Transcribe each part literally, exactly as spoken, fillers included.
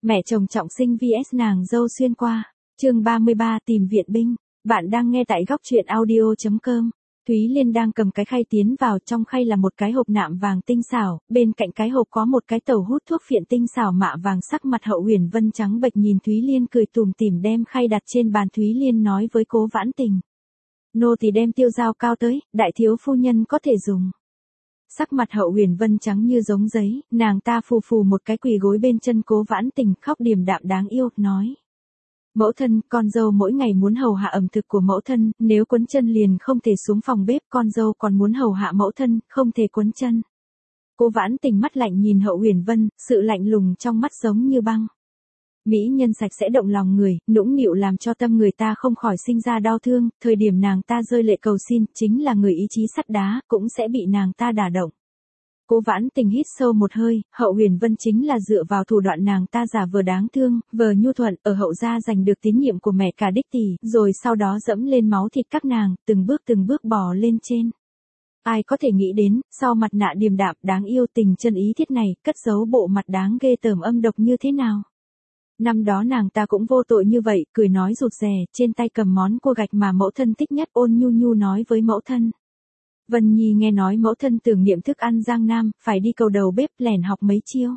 Mẹ chồng trọng sinh vs nàng dâu xuyên qua. Chương ba mươi ba tìm viện binh. Bạn đang nghe tại góc truyện audio chấm com. Thúy Liên đang cầm cái khay tiến vào, trong khay là một cái hộp nạm vàng tinh xảo, bên cạnh cái hộp có một cái tẩu hút thuốc phiện tinh xảo mạ vàng. Sắc mặt Hậu Huyền Vân trắng bệch nhìn Thúy Liên cười tủm tỉm đem khay đặt trên bàn. Thúy Liên nói với Cố Vãn Tình: "Nô thì đem tiêu dao cao tới, đại thiếu phu nhân có thể dùng." Sắc mặt Hậu Huyền Vân trắng như giống giấy, nàng ta phù phù một cái quỳ gối bên chân Cố Vãn Tình, khóc điềm đạm đáng yêu, nói: "Mẫu thân, con dâu mỗi ngày muốn hầu hạ ẩm thực của mẫu thân, nếu quấn chân liền không thể xuống phòng bếp, con dâu còn muốn hầu hạ mẫu thân, không thể quấn chân." Cố Vãn Tình mắt lạnh nhìn Hậu Huyền Vân, sự lạnh lùng trong mắt giống như băng. Mỹ nhân sạch sẽ động lòng người, nũng nịu làm cho tâm người ta không khỏi sinh ra đau thương, thời điểm nàng ta rơi lệ cầu xin, chính là người ý chí sắt đá, cũng sẽ bị nàng ta đả động. Cố Vãn Tình hít sâu một hơi, Hậu Huyền Vân chính là dựa vào thủ đoạn nàng ta giả vờ đáng thương, vờ nhu thuận, ở Hậu gia giành được tín nhiệm của mẹ cả đích tỷ, rồi sau đó dẫm lên máu thịt các nàng, từng bước từng bước bò lên trên. Ai có thể nghĩ đến, sau mặt nạ điềm đạm đáng yêu tình chân ý thiết này, cất giấu bộ mặt đáng ghê tởm âm độc như thế nào. Năm đó nàng ta cũng vô tội như vậy, cười nói rụt rè, trên tay cầm món cua gạch mà mẫu thân thích nhất, ôn nhu nhu nói với mẫu thân: "Vân Nhi nghe nói mẫu thân tưởng niệm thức ăn Giang Nam, phải đi cầu đầu bếp lẻn học mấy chiêu."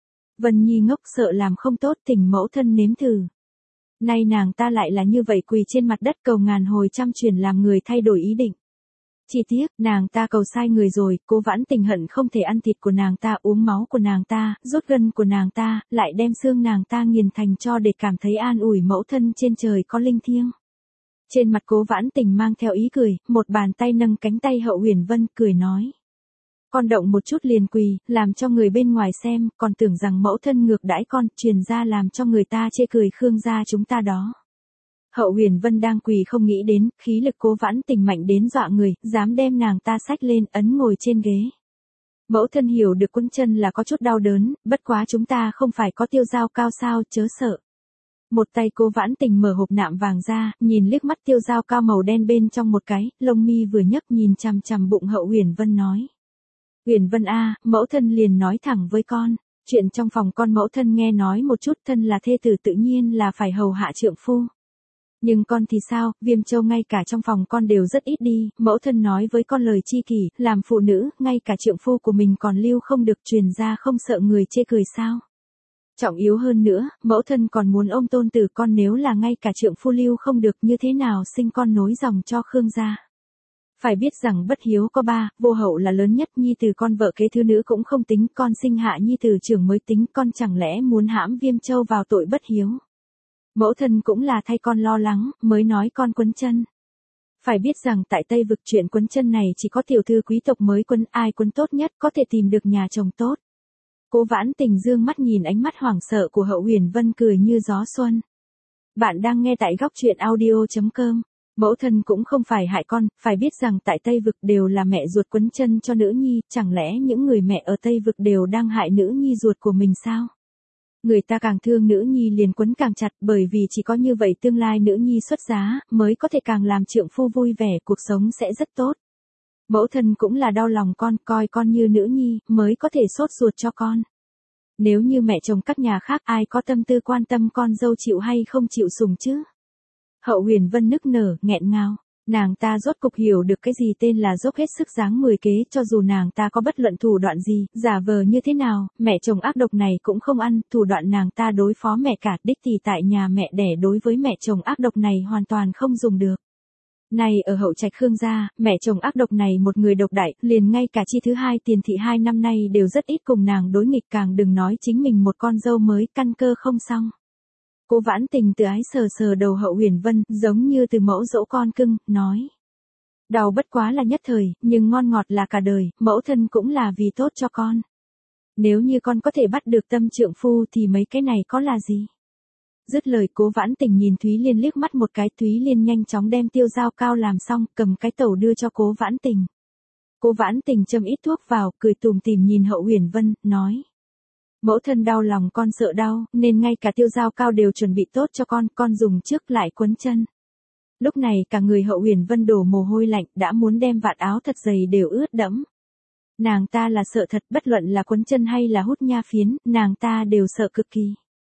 Vân Nhi ngốc sợ làm không tốt, thỉnh mẫu thân nếm thử. Nay nàng ta lại là như vậy, quỳ trên mặt đất cầu ngàn hồi trăm truyền làm người thay đổi ý định. Chỉ tiếc, nàng ta cầu sai người rồi, Cố Vãn Tình hận không thể ăn thịt của nàng ta, uống máu của nàng ta, rút gân của nàng ta, lại đem xương nàng ta nghiền thành cho để cảm thấy an ủi mẫu thân trên trời có linh thiêng. Trên mặt Cố Vãn Tình mang theo ý cười, một bàn tay nâng cánh tay Hậu Huyền Vân, cười nói: "Con động một chút liền quỳ, làm cho người bên ngoài xem, còn tưởng rằng mẫu thân ngược đãi con, truyền ra làm cho người ta chê cười Khương gia chúng ta đó." Hậu Huyền Vân đang quỳ không nghĩ đến, khí lực Cố Vãn Tình mạnh đến dọa người, dám đem nàng ta xách lên, ấn ngồi trên ghế. "Mẫu thân hiểu được quấn chân là có chút đau đớn, bất quá chúng ta không phải có tiêu dao cao sao, chớ sợ." Một tay Cố Vãn Tình mở hộp nạm vàng ra, nhìn liếc mắt tiêu dao cao màu đen bên trong một cái, lông mi vừa nhấc nhìn chằm chằm bụng Hậu Huyền Vân nói: "Huyền Vân a, mẫu thân liền nói thẳng với con, chuyện trong phòng con mẫu thân nghe nói một chút, thân là thê tử tự nhiên là phải hầu hạ trượng phu. Nhưng con thì sao, Viêm Châu ngay cả trong phòng con đều rất ít đi, mẫu thân nói với con lời chi kỷ, làm phụ nữ, ngay cả trượng phu của mình còn lưu không được, truyền ra không sợ người chê cười sao? Trọng yếu hơn nữa, mẫu thân còn muốn ôm tôn tử con, nếu là ngay cả trượng phu lưu không được, như thế nào sinh con nối dòng cho Khương gia? Phải biết rằng bất hiếu có ba, vô hậu là lớn nhất, nhi tử con vợ kế thứ nữ cũng không tính, con sinh hạ nhi tử trưởng mới tính, con chẳng lẽ muốn hãm Viêm Châu vào tội bất hiếu? Mẫu thân cũng là thay con lo lắng, mới nói con quấn chân. Phải biết rằng tại Tây Vực chuyện quấn chân này chỉ có tiểu thư quý tộc mới quấn, ai quấn tốt nhất có thể tìm được nhà chồng tốt." Cố Vãn Tình dương mắt nhìn ánh mắt hoảng sợ của Hậu Huyền Vân, cười như gió xuân. Bạn đang nghe tại góc truyện audio chấm com. Mẫu thân cũng không phải hại con, phải biết rằng tại Tây Vực đều là mẹ ruột quấn chân cho nữ nhi, chẳng lẽ những người mẹ ở Tây Vực đều đang hại nữ nhi ruột của mình sao? Người ta càng thương nữ nhi liền quấn càng chặt, bởi vì chỉ có như vậy tương lai nữ nhi xuất giá, mới có thể càng làm trượng phu vui vẻ, cuộc sống sẽ rất tốt. Mẫu thân cũng là đau lòng con, coi con như nữ nhi, mới có thể sốt ruột cho con. Nếu như mẹ chồng các nhà khác, ai có tâm tư quan tâm con dâu chịu hay không chịu sủng chứ?" Hậu Huyền Vân nức nở, nghẹn ngào. Nàng ta rốt cục hiểu được cái gì tên là dốc hết sức dáng mười kế, cho dù nàng ta có bất luận thủ đoạn gì, giả vờ như thế nào, mẹ chồng ác độc này cũng không ăn, thủ đoạn nàng ta đối phó mẹ cả đích thì tại nhà mẹ đẻ đối với mẹ chồng ác độc này hoàn toàn không dùng được. Này ở Hậu trạch Khương gia, mẹ chồng ác độc này một người độc đại, liền ngay cả chi thứ hai Tiền thị hai năm nay đều rất ít cùng nàng đối nghịch, càng đừng nói chính mình một con dâu mới, căn cơ không xong. Cố Vãn Tình từ ái sờ sờ đầu Hậu Huyền Vân, giống như từ mẫu dỗ con cưng, nói: "Đau bất quá là nhất thời, nhưng ngon ngọt là cả đời, mẫu thân cũng là vì tốt cho con. Nếu như con có thể bắt được tâm trượng phu thì mấy cái này có là gì?" Dứt lời, Cố Vãn Tình nhìn Thúy Liên liếc mắt một cái, Thúy Liên nhanh chóng đem tiêu dao cao làm xong, cầm cái tẩu đưa cho Cố Vãn Tình. Cố Vãn Tình châm ít thuốc vào, cười tủm tỉm nhìn Hậu Huyền Vân, nói: "Mẫu thân đau lòng con sợ đau, nên ngay cả tiêu dao cao đều chuẩn bị tốt cho con, con dùng trước lại quấn chân." Lúc này cả người Hậu Huyền Vân đổ mồ hôi lạnh, đã muốn đem vạt áo thật dày đều ướt đẫm. Nàng ta là sợ thật, bất luận là quấn chân hay là hút nha phiến, nàng ta đều sợ cực kỳ.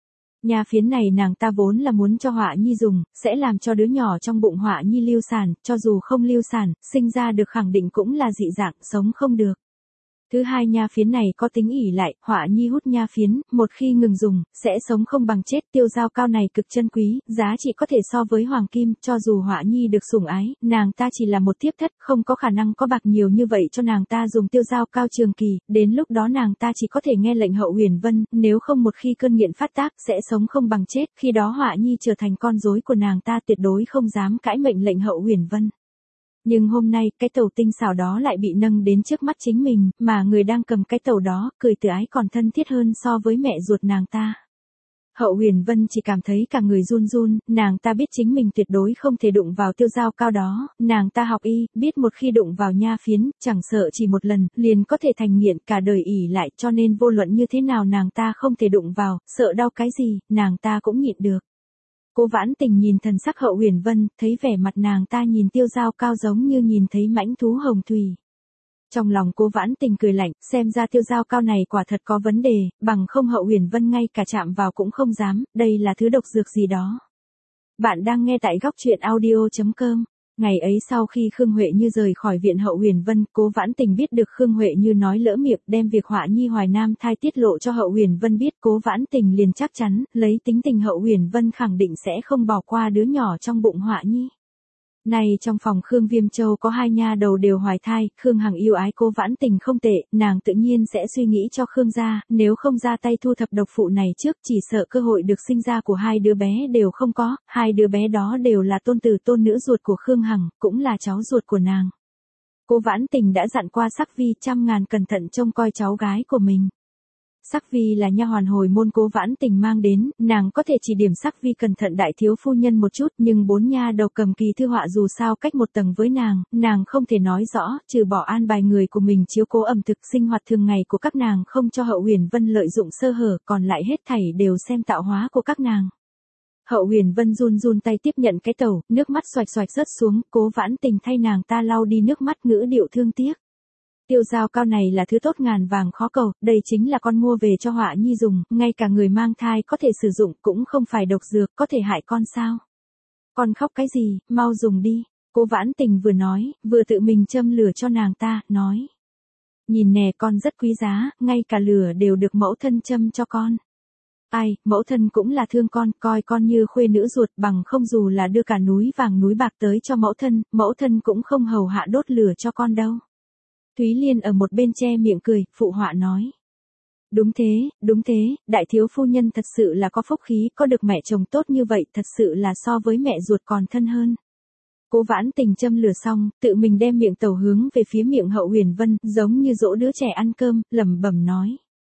Nha phiến này nàng ta vốn là muốn cho Họa Nhi dùng, sẽ làm cho đứa nhỏ trong bụng Họa Nhi lưu sản, cho dù không lưu sản, sinh ra được khẳng định cũng là dị dạng, sống không được. Thứ hai, nha phiến này có tính ỷ lại, Họa Nhi hút nha phiến, một khi ngừng dùng, sẽ sống không bằng chết. Tiêu dao cao này cực chân quý, giá trị có thể so với hoàng kim, cho dù Họa Nhi được sủng ái, nàng ta chỉ là một thiếp thất, không có khả năng có bạc nhiều như vậy cho nàng ta dùng tiêu dao cao trường kỳ, đến lúc đó nàng ta chỉ có thể nghe lệnh Hậu Huyền Vân, nếu không một khi cơn nghiện phát tác, sẽ sống không bằng chết, khi đó Họa Nhi trở thành con rối của nàng ta, tuyệt đối không dám cãi mệnh lệnh Hậu Huyền Vân. Nhưng hôm nay, cái tàu tinh xảo đó lại bị nâng đến trước mắt chính mình, mà người đang cầm cái tàu đó, cười từ ái còn thân thiết hơn so với mẹ ruột nàng ta. Hậu Huyền Vân chỉ cảm thấy cả người run run, nàng ta biết chính mình tuyệt đối không thể đụng vào tiêu dao cao đó, nàng ta học y, biết một khi đụng vào nha phiến, chẳng sợ chỉ một lần, liền có thể thành nghiện cả đời ỷ lại, cho nên vô luận như thế nào nàng ta không thể đụng vào, sợ đau cái gì, nàng ta cũng nhịn được. Cố Vãn Tình nhìn thần sắc Hậu Huyền Vân, thấy vẻ mặt nàng ta nhìn tiêu dao cao giống như nhìn thấy mãnh thú hồng thủy. Trong lòng Cố Vãn Tình cười lạnh, xem ra tiêu dao cao này quả thật có vấn đề, bằng không Hậu Huyền Vân ngay cả chạm vào cũng không dám, đây là thứ độc dược gì đó. Bạn đang nghe tại góc truyện audio chấm com. Ngày ấy sau khi Khương Huệ Như rời khỏi viện Hậu Huyền Vân, Cố Vãn Tình biết được Khương Huệ Như nói lỡ miệng đem việc Họa Nhi hoài nam thai tiết lộ cho Hậu Huyền Vân biết, Cố Vãn Tình liền chắc chắn, lấy tính tình Hậu Huyền Vân khẳng định sẽ không bỏ qua đứa nhỏ trong bụng Họa Nhi. Này trong phòng Khương Viêm Châu có hai nha đầu đều hoài thai, Khương Hằng yêu ái Cố Vãn Tình không tệ, nàng tự nhiên sẽ suy nghĩ cho Khương gia, nếu không ra tay thu thập độc phụ này trước chỉ sợ cơ hội được sinh ra của hai đứa bé đều không có, hai đứa bé đó đều là tôn tử tôn nữ ruột của Khương Hằng, cũng là cháu ruột của nàng. Cố Vãn Tình đã dặn qua Sắc Vi trăm ngàn cẩn thận trông coi cháu gái của mình. Sắc Vi là nha hoàn hồi môn Cố Vãn Tình mang đến, nàng có thể chỉ điểm Sắc Vi cẩn thận đại thiếu phu nhân một chút, nhưng bốn nha đầu cầm kỳ thư họa dù sao cách một tầng với nàng, nàng không thể nói rõ, trừ bỏ an bài người của mình chiếu cố ẩm thực sinh hoạt thường ngày của các nàng không cho Hậu Huyền Vân lợi dụng sơ hở, còn lại hết thảy đều xem tạo hóa của các nàng. Hậu Huyền Vân run run tay tiếp nhận cái tẩu, nước mắt xoạch xoạch rớt xuống, Cố Vãn Tình thay nàng ta lau đi nước mắt ngữ điệu thương tiếc. Tiêu dao cao này là thứ tốt ngàn vàng khó cầu, đây chính là con mua về cho Họa Nhi dùng, ngay cả người mang thai có thể sử dụng, cũng không phải độc dược, có thể hại con sao. Con khóc cái gì, mau dùng đi. Cố Vãn Tình vừa nói, vừa tự mình châm lửa cho nàng ta, nói. Nhìn nè, con rất quý giá, ngay cả lửa đều được mẫu thân châm cho con. Ai, mẫu thân cũng là thương con, coi con như khuê nữ ruột, bằng không dù là đưa cả núi vàng núi bạc tới cho mẫu thân, mẫu thân cũng không hầu hạ đốt lửa cho con đâu. Thúy Liên ở một bên che miệng cười, phụ họa nói. Đúng thế, đúng thế, đại thiếu phu nhân thật sự là có phúc khí, có được mẹ chồng tốt như vậy, thật sự là so với mẹ ruột còn thân hơn. Cố Vãn Tình châm lửa xong, tự mình đem miệng tàu hướng về phía miệng Hậu Huyền Vân, giống như dỗ đứa trẻ ăn cơm, lẩm bẩm nói.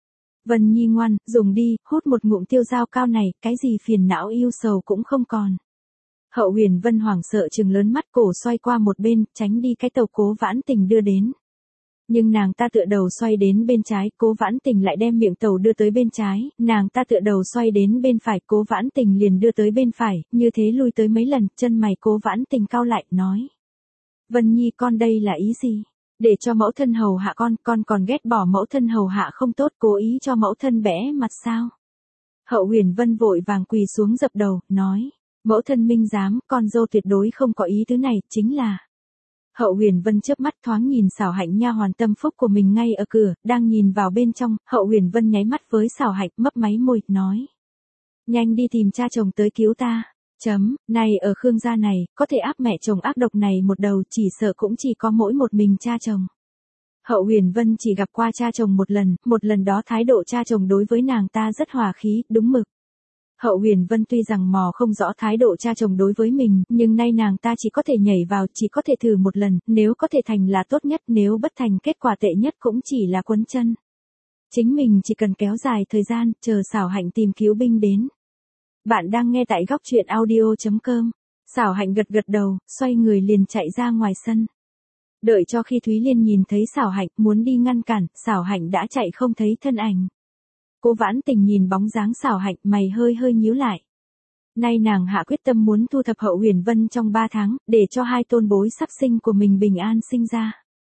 Vân Nhi ngoan, dùng đi, hút một ngụm tiêu dao cao này, cái gì phiền não yêu sầu cũng không còn. Hậu Huyền Vân hoảng sợ trừng lớn mắt, cổ xoay qua một bên, tránh đi cái tàu Cố Vãn Tình đưa đến. Nhưng nàng ta tựa đầu xoay đến bên trái, Cố Vãn Tình lại đem miệng tàu đưa tới bên trái, nàng ta tựa đầu xoay đến bên phải, Cố Vãn Tình liền đưa tới bên phải, như thế lui tới mấy lần, chân mày Cố Vãn Tình cau lại, nói. Vân Nhi con đây là ý gì? Để cho mẫu thân hầu hạ con, con còn ghét bỏ mẫu thân hầu hạ không tốt, cố ý cho mẫu thân bẽ mặt sao? Hậu Huyền Vân vội vàng quỳ xuống dập đầu, nói. Mẫu thân minh giám, con dâu tuyệt đối không có ý thứ này, chính là. Hậu Huyền Vân chớp mắt thoáng nhìn Xảo Hạnh nha hoàn tâm phúc của mình ngay ở cửa, đang nhìn vào bên trong, Hậu Huyền Vân nháy mắt với Xảo Hạnh, mấp máy môi, nói. Nhanh đi tìm cha chồng tới cứu ta. Chấm, này ở Khương gia này, có thể áp mẹ chồng ác độc này một đầu, chỉ sợ cũng chỉ có mỗi một mình cha chồng. Hậu Huyền Vân chỉ gặp qua cha chồng một lần, một lần đó thái độ cha chồng đối với nàng ta rất hòa khí, đúng mực. Hậu Huyền Vân tuy rằng mò không rõ thái độ cha chồng đối với mình, nhưng nay nàng ta chỉ có thể nhảy vào, chỉ có thể thử một lần, nếu có thể thành là tốt nhất, nếu bất thành kết quả tệ nhất cũng chỉ là quấn chân. Chính mình chỉ cần kéo dài thời gian, chờ Xảo Hạnh tìm cứu binh đến. Bạn đang nghe tại góc truyện audio chấm com. Xảo Hạnh gật gật đầu, xoay người liền chạy ra ngoài sân. Đợi cho khi Thúy Liên nhìn thấy Xảo Hạnh, muốn đi ngăn cản, Xảo Hạnh đã chạy không thấy thân ảnh. Cố Vãn Tình nhìn bóng dáng Xảo Hạnh, mày hơi hơi nhíu lại. Nay nàng hạ quyết tâm muốn thu thập Hậu Huyền Vân trong ba tháng, để cho hai tôn bối sắp sinh của mình bình an sinh ra.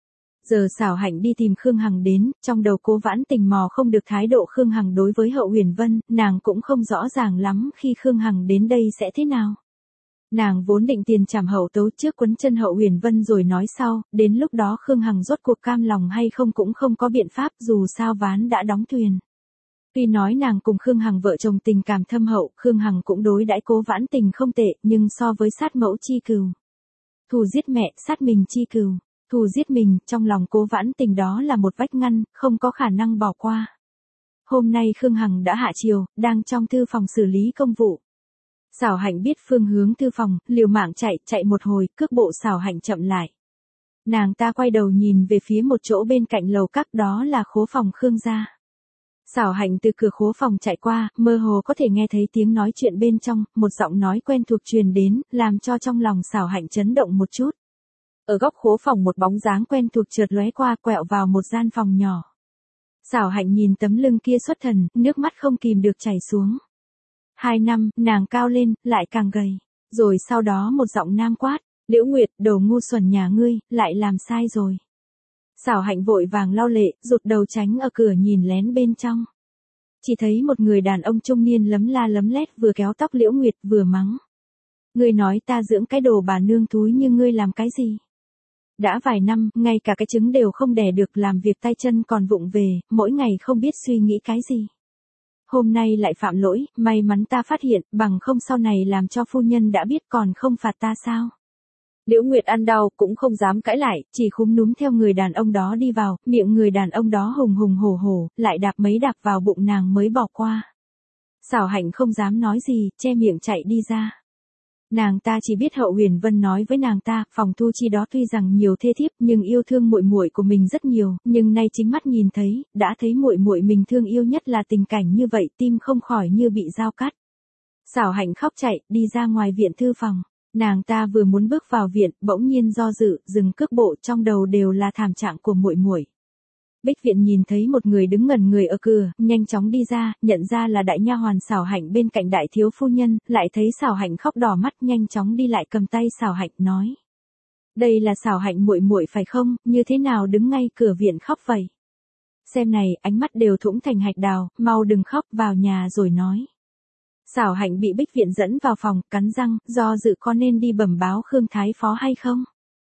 Giờ Sảo Hạnh đi tìm Khương Hằng đến, trong đầu Cố Vãn Tình mò không được thái độ Khương Hằng đối với Hậu Huyền Vân, nàng cũng không rõ ràng lắm khi Khương Hằng đến đây sẽ thế nào. Nàng vốn định tiền trảm hậu tấu trước quấn chân Hậu Huyền Vân rồi nói sau, đến lúc đó Khương Hằng rốt cuộc cam lòng hay không cũng không có biện pháp, dù sao ván đã đóng thuyền. Tuy nói nàng cùng Khương Hằng vợ chồng tình cảm thâm hậu, Khương Hằng cũng đối đãi Cố Vãn Tình không tệ, nhưng so với sát mẫu chi cừu, thù giết mẹ, sát mình chi cừu, thù giết mình, trong lòng Cố Vãn Tình đó là một vách ngăn, không có khả năng bỏ qua. Hôm nay Khương Hằng đã hạ chiều, đang trong thư phòng xử lý công vụ. Sảo Hạnh biết phương hướng thư phòng, liều mạng chạy, chạy một hồi, cước bộ Sảo Hạnh chậm lại. Nàng ta quay đầu nhìn về phía một chỗ bên cạnh lầu các, đó là khố phòng Khương gia. Sảo Hạnh từ cửa khố phòng chạy qua, mơ hồ có thể nghe thấy tiếng nói chuyện bên trong, một giọng nói quen thuộc truyền đến, làm cho trong lòng Sảo Hạnh chấn động một chút. Ở góc khố phòng một bóng dáng quen thuộc chợt lóe qua, quẹo vào một gian phòng nhỏ. Sảo Hạnh nhìn tấm lưng kia xuất thần, nước mắt không kìm được chảy xuống. Hai năm, nàng cao lên, lại càng gầy. Rồi sau đó một giọng nam quát, Liễu Nguyệt, đồ ngu xuẩn nhà ngươi, lại làm sai rồi. Sảo Hạnh vội vàng lau lệ, rụt đầu tránh ở cửa nhìn lén bên trong. Chỉ thấy một người đàn ông trung niên lấm la lấm lét vừa kéo tóc Liễu Nguyệt vừa mắng. Ngươi nói ta dưỡng cái đồ bà nương thúi như ngươi làm cái gì? Đã vài năm, ngay cả cái trứng đều không đẻ được, làm việc tay chân còn vụng về, mỗi ngày không biết suy nghĩ cái gì. Hôm nay lại phạm lỗi, may mắn ta phát hiện, bằng không sau này làm cho phu nhân đã biết còn không phạt ta sao? Liễu Nguyệt ăn đau, cũng không dám cãi lại, chỉ khúm núm theo người đàn ông đó đi vào, miệng người đàn ông đó hùng hùng hổ hổ, lại đạp mấy đạp vào bụng nàng mới bỏ qua. Sảo Hạnh không dám nói gì, che miệng chạy đi ra. Nàng ta chỉ biết Hậu Huyền Vân nói với nàng ta, phòng thu chi đó tuy rằng nhiều thê thiếp, nhưng yêu thương muội muội của mình rất nhiều, nhưng nay chính mắt nhìn thấy, đã thấy muội muội mình thương yêu nhất là tình cảnh như vậy, tim không khỏi như bị dao cắt. Sảo Hạnh khóc chạy, đi ra ngoài viện thư phòng. Nàng ta vừa muốn bước vào viện, bỗng nhiên do dự, dừng cước bộ, trong đầu đều là thảm trạng của muội muội. Bích Viện nhìn thấy một người đứng ngẩn người ở cửa, nhanh chóng đi ra, nhận ra là đại nha hoàn Sảo Hạnh bên cạnh đại thiếu phu nhân, lại thấy Sảo Hạnh khóc đỏ mắt, nhanh chóng đi lại cầm tay Sảo Hạnh nói: "Đây là Sảo Hạnh muội muội phải không, như thế nào đứng ngay cửa viện khóc vậy? Xem này, ánh mắt đều thủng thành hạch đào, mau đừng khóc, vào nhà rồi nói." Sảo Hạnh bị Bích Viện dẫn vào phòng, cắn răng, do dự có nên đi bẩm báo Khương Thái Phó hay không.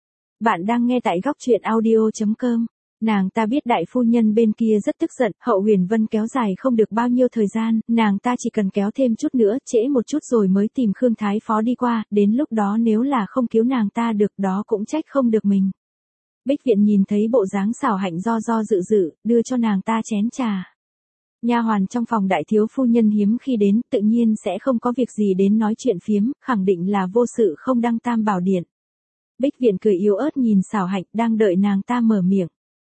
Bạn đang nghe tại góc truyện audio chấm com. Nàng ta biết đại phu nhân bên kia rất tức giận, Hậu Huyền Vân kéo dài không được bao nhiêu thời gian, nàng ta chỉ cần kéo thêm chút nữa, trễ một chút rồi mới tìm Khương Thái Phó đi qua, đến lúc đó nếu là không cứu nàng ta được đó cũng trách không được mình. Bích Viện nhìn thấy bộ dáng Sảo Hạnh do do dự dự, đưa cho nàng ta chén trà. Nha hoàn trong phòng đại thiếu phu nhân hiếm khi đến, tự nhiên sẽ không có việc gì đến nói chuyện phiếm, khẳng định là vô sự không đăng tam bảo điện. Bích Viện cười yếu ớt nhìn Sảo Hạnh, đang đợi nàng ta mở miệng.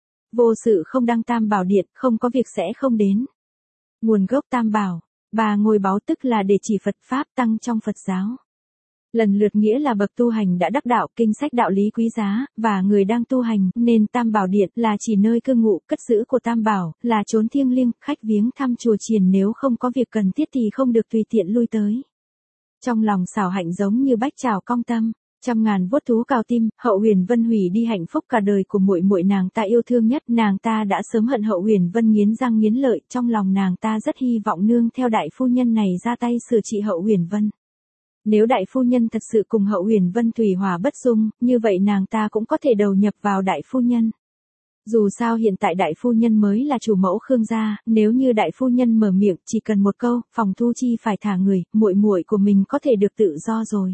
Vô sự không đăng tam bảo điện, không có việc sẽ không đến. Nguồn gốc tam bảo, ba ngôi báu tức là để chỉ Phật Pháp tăng trong Phật giáo. Lần lượt nghĩa là bậc tu hành đã đắc đạo, kinh sách đạo lý quý giá, và người đang tu hành, nên tam bảo điện là chỉ nơi cư ngụ, cất giữ của tam bảo, là chốn thiêng liêng, khách viếng thăm chùa chiền nếu không có việc cần thiết thì không được tùy tiện lui tới. Trong lòng Sảo Hạnh giống như bách trào cong tâm. Trăm ngàn vuốt thú cào tim, Hậu Huyền Vân hủy đi hạnh phúc cả đời của muội muội nàng ta yêu thương nhất, nàng ta đã sớm hận Hậu Huyền Vân nghiến răng nghiến lợi, trong lòng nàng ta rất hy vọng nương theo đại phu nhân này ra tay sửa trị Hậu Huyền Vân. Nếu đại phu nhân thật sự cùng Hậu Huyền Vân thủy hòa bất dung, như vậy nàng ta cũng có thể đầu nhập vào đại phu nhân. Dù sao hiện tại đại phu nhân mới là chủ mẫu Khương gia, nếu như đại phu nhân mở miệng chỉ cần một câu, phòng thu chi phải thả người, muội muội của mình có thể được tự do rồi.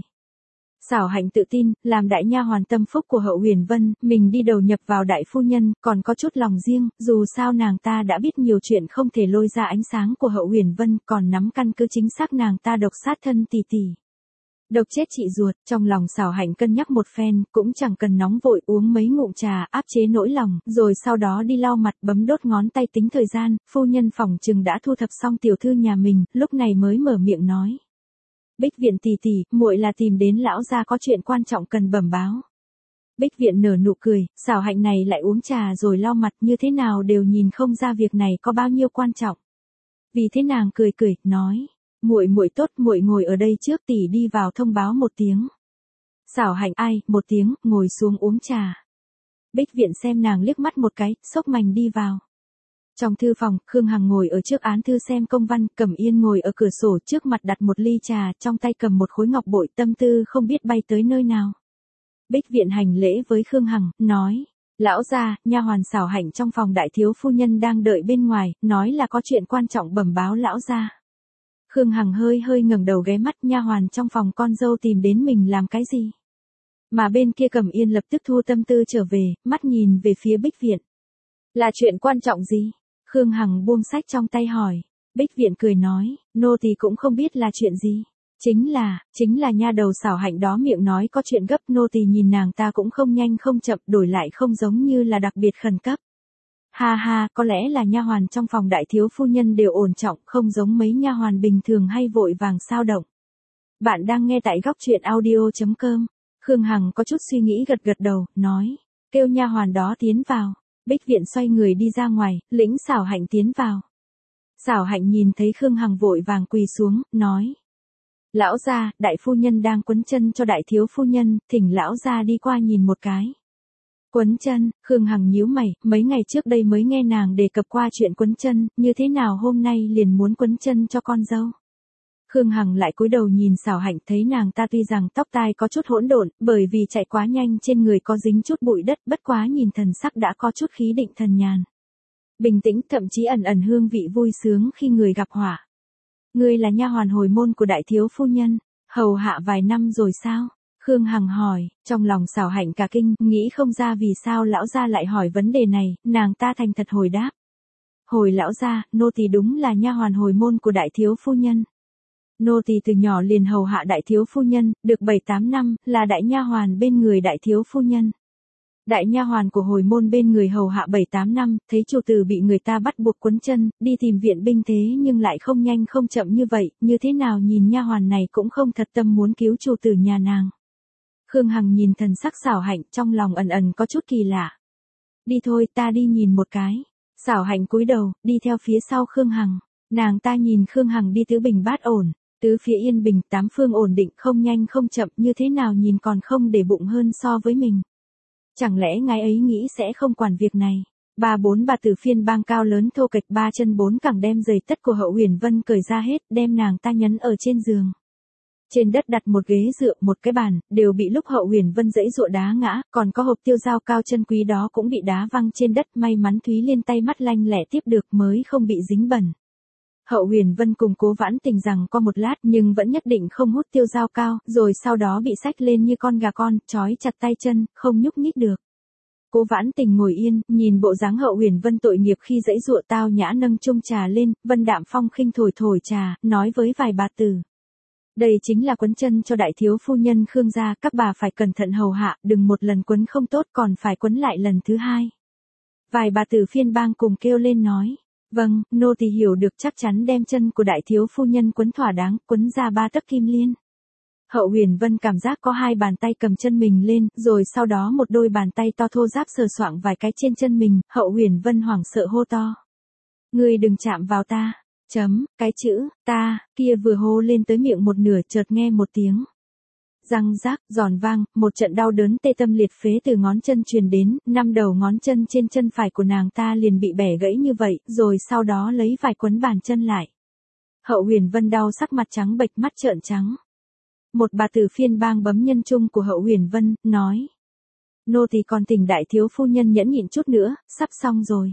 Sảo Hạnh tự tin, làm đại nha hoàn tâm phúc của Hậu Huyền Vân, mình đi đầu nhập vào đại phu nhân, còn có chút lòng riêng, dù sao nàng ta đã biết nhiều chuyện không thể lôi ra ánh sáng của Hậu Huyền Vân, còn nắm căn cứ chính xác nàng ta độc sát thân tỷ tỷ. Độc chết chị ruột, trong lòng Sảo Hạnh cân nhắc một phen, cũng chẳng cần nóng vội, uống mấy ngụm trà, áp chế nỗi lòng, rồi sau đó đi lau mặt, bấm đốt ngón tay tính thời gian, phu nhân phỏng chừng đã thu thập xong tiểu thư nhà mình, lúc này mới mở miệng nói. Bích Viện tỷ tỷ, muội là tìm đến lão gia có chuyện quan trọng cần bẩm báo. Bích Viện nở nụ cười, Sảo Hạnh này lại uống trà rồi lau mặt, như thế nào đều nhìn không ra việc này có bao nhiêu quan trọng. Vì thế nàng cười cười, nói, muội muội tốt, muội ngồi ở đây trước, tỷ đi vào thông báo một tiếng. Sảo Hạnh ai, một tiếng, ngồi xuống uống trà. Bích Viện xem nàng liếc mắt một cái, xốc mành đi vào. Trong thư phòng, Khương Hằng ngồi ở trước án thư xem công văn, Cẩm Yên ngồi ở cửa sổ trước mặt đặt một ly trà, trong tay cầm một khối ngọc bội, tâm tư không biết bay tới nơi nào. Bích Viện hành lễ với Khương Hằng, nói: "Lão gia, nha hoàn Xảo Hạnh trong phòng đại thiếu phu nhân đang đợi bên ngoài, nói là có chuyện quan trọng bẩm báo lão gia." Khương Hằng hơi hơi ngẩng đầu ghé mắt, nha hoàn trong phòng con dâu tìm đến mình làm cái gì? Mà bên kia Cẩm Yên lập tức thu tâm tư trở về, mắt nhìn về phía Bích Viện. "Là chuyện quan trọng gì?" Khương Hằng buông sách trong tay hỏi. Bích Viện cười nói: "Nô tỳ cũng không biết là chuyện gì. Chính là, chính là nha đầu Xảo Hạnh đó miệng nói có chuyện gấp, nô tỳ nhìn nàng ta cũng không nhanh không chậm, đổi lại không giống như là đặc biệt khẩn cấp." Ha ha, có lẽ là nha hoàn trong phòng đại thiếu phu nhân đều ổn trọng, không giống mấy nha hoàn bình thường hay vội vàng sao động. Bạn đang nghe tại góc truyện audio chấm com. Khương Hằng có chút suy nghĩ gật gật đầu, nói: "Kêu nha hoàn đó tiến vào." Bích Viện xoay người đi ra ngoài, lĩnh Xảo Hạnh tiến vào. Xảo Hạnh nhìn thấy Khương Hằng vội vàng quỳ xuống, nói: "Lão gia, đại phu nhân đang quấn chân cho đại thiếu phu nhân, thỉnh lão gia đi qua nhìn một cái." Quấn chân? Khương Hằng nhíu mày, mấy ngày trước đây mới nghe nàng đề cập qua chuyện quấn chân, như thế nào hôm nay liền muốn quấn chân cho con dâu? Khương Hằng lại cúi đầu nhìn Xảo Hạnh, thấy nàng ta tuy rằng tóc tai có chút hỗn độn, bởi vì chạy quá nhanh trên người có dính chút bụi đất, bất quá nhìn thần sắc đã có chút khí định thần nhàn. Bình tĩnh, thậm chí ẩn ẩn hương vị vui sướng khi người gặp họa. "Ngươi là nha hoàn hồi môn của đại thiếu phu nhân, hầu hạ vài năm rồi sao?" Khương Hằng hỏi, trong lòng Xảo Hạnh cả kinh, nghĩ không ra vì sao lão gia lại hỏi vấn đề này, nàng ta thành thật hồi đáp: "Hồi lão gia, nô tỳ đúng là nha hoàn hồi môn của đại thiếu phu nhân. Nô tỳ từ nhỏ liền hầu hạ đại thiếu phu nhân, được bảy tám năm, là đại nha hoàn bên người đại thiếu phu nhân." Đại nha hoàn của hồi môn bên người hầu hạ bảy tám năm, thấy chủ tử bị người ta bắt buộc quấn chân, đi tìm viện binh thế nhưng lại không nhanh không chậm như vậy, như thế nào nhìn nha hoàn này cũng không thật tâm muốn cứu chủ tử nhà nàng. Khương Hằng nhìn thần sắc Xảo Hạnh, trong lòng ẩn ẩn có chút kỳ lạ. "Đi thôi, ta đi nhìn một cái." Xảo Hạnh cúi đầu, đi theo phía sau Khương Hằng. Nàng ta nhìn Khương Hằng đi tứ bình bát ổn, tứ phía yên bình, tám phương ổn định, không nhanh không chậm, như thế nào nhìn còn không để bụng hơn so với mình. Chẳng lẽ ngài ấy nghĩ sẽ không quản việc này? Ba bốn bà tử phiên bang cao lớn thô kệch ba chân bốn cẳng đem giày tất của Hậu Huyền Vân cởi ra hết, đem nàng ta nhấn ở trên giường. Trên đất đặt một ghế dựa, một cái bàn, đều bị lúc Hậu Huyền Vân giãy giụa đá ngã, còn có hộp tiêu dao cao chân quý đó cũng bị đá văng trên đất, may mắn Thúy Liên tay mắt lanh lẹ tiếp được mới không bị dính bẩn. Hậu Huyền Vân cùng Cố Vãn Tình rằng có một lát nhưng vẫn nhất định không hút tiêu dao cao, rồi sau đó bị xách lên như con gà con, trói chặt tay chân, không nhúc nhích được. Cố Vãn Tình ngồi yên, nhìn bộ dáng Hậu Huyền Vân tội nghiệp khi giãy giụa, tao nhã nâng chung trà lên, Vân đạm phong khinh thổi thổi trà, nói với vài bà tử: "Đây chính là quấn chân cho đại thiếu phu nhân Khương gia, các bà phải cẩn thận hầu hạ, đừng một lần quấn không tốt còn phải quấn lại lần thứ hai." Vài bà tử phiên bang cùng kêu lên nói: "Vâng, nô tỳ hiểu được, chắc chắn đem chân của đại thiếu phu nhân quấn thỏa đáng, quấn ra ba tấc kim liên." Hậu Huyền Vân cảm giác có hai bàn tay cầm chân mình lên, rồi sau đó một đôi bàn tay to thô ráp sờ soạng vài cái trên chân mình, Hậu Huyền Vân hoảng sợ hô to: "Ngươi đừng chạm vào ta." Chấm, cái chữ, ta, kia vừa hô lên tới miệng một nửa, chợt nghe một tiếng răng rác, giòn vang, một trận đau đớn tê tâm liệt phế từ ngón chân truyền đến, năm đầu ngón chân trên chân phải của nàng ta liền bị bẻ gãy như vậy, rồi sau đó lấy vải quấn bàn chân lại. Hậu Huyền Vân đau sắc mặt trắng bệch, mắt trợn trắng. Một bà tử phiên bang bấm nhân chung của Hậu Huyền Vân, nói: "Nô tỳ còn thỉnh đại thiếu phu nhân nhẫn nhịn chút nữa, sắp xong rồi."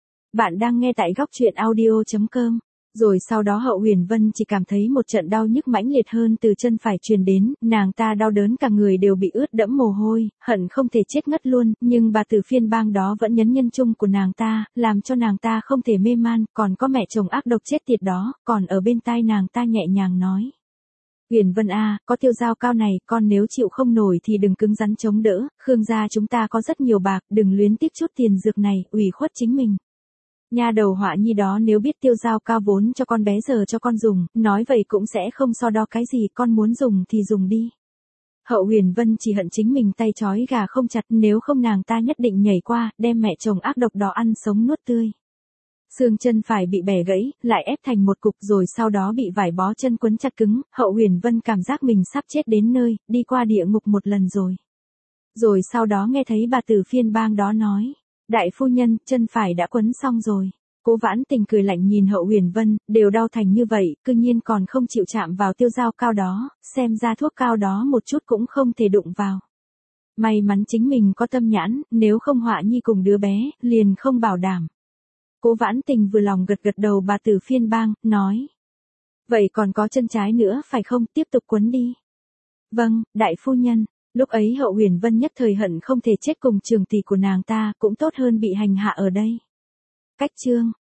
Bạn đang nghe tại góc truyện audio chấm com. Rồi sau đó Hậu Huyền Vân chỉ cảm thấy một trận đau nhức mãnh liệt hơn từ chân phải truyền đến, nàng ta đau đớn cả người đều bị ướt đẫm mồ hôi, hận không thể chết ngất luôn, nhưng bà tử phiên bang đó vẫn nhấn nhân chung của nàng ta, làm cho nàng ta không thể mê man, còn có mẹ chồng ác độc chết tiệt đó, còn ở bên tai nàng ta nhẹ nhàng nói: "Huyền Vân a, có tiêu dao cao này, con nếu chịu không nổi thì đừng cứng rắn chống đỡ, Khương gia chúng ta có rất nhiều bạc, đừng luyến tiếc chút tiền dược này, ủy khuất chính mình. Nha đầu họa nhi đó nếu biết tiêu dao cao vốn cho con bé giờ cho con dùng, nói vậy cũng sẽ không so đo cái gì, con muốn dùng thì dùng đi." Hậu Huyền Vân chỉ hận chính mình tay trói gà không chặt, nếu không nàng ta nhất định nhảy qua, đem mẹ chồng ác độc đó ăn sống nuốt tươi. Xương chân phải bị bẻ gãy, lại ép thành một cục, rồi sau đó bị vải bó chân quấn chặt cứng, Hậu Huyền Vân cảm giác mình sắp chết đến nơi, đi qua địa ngục một lần rồi. Rồi sau đó nghe thấy bà tử phiên bang đó nói. Đại phu nhân, chân phải đã quấn xong rồi. Cố Vãn Tình cười lạnh nhìn Hậu Huyền Vân, đều đau thành như vậy, cư nhiên còn không chịu chạm vào tiêu dao cao đó, xem ra thuốc cao đó một chút cũng không thể đụng vào. May mắn chính mình có tâm nhãn, nếu không Họa Nhi cùng đứa bé, liền không bảo đảm. Cố Vãn Tình vừa lòng gật gật đầu bà tử phiên bang, nói. Vậy còn có chân trái nữa phải không, tiếp tục quấn đi. Vâng, đại phu nhân. Lúc ấy Hậu Huyền Vân nhất thời hận không thể chết cùng trường tỷ của nàng ta, cũng tốt hơn bị hành hạ ở đây. Cách chương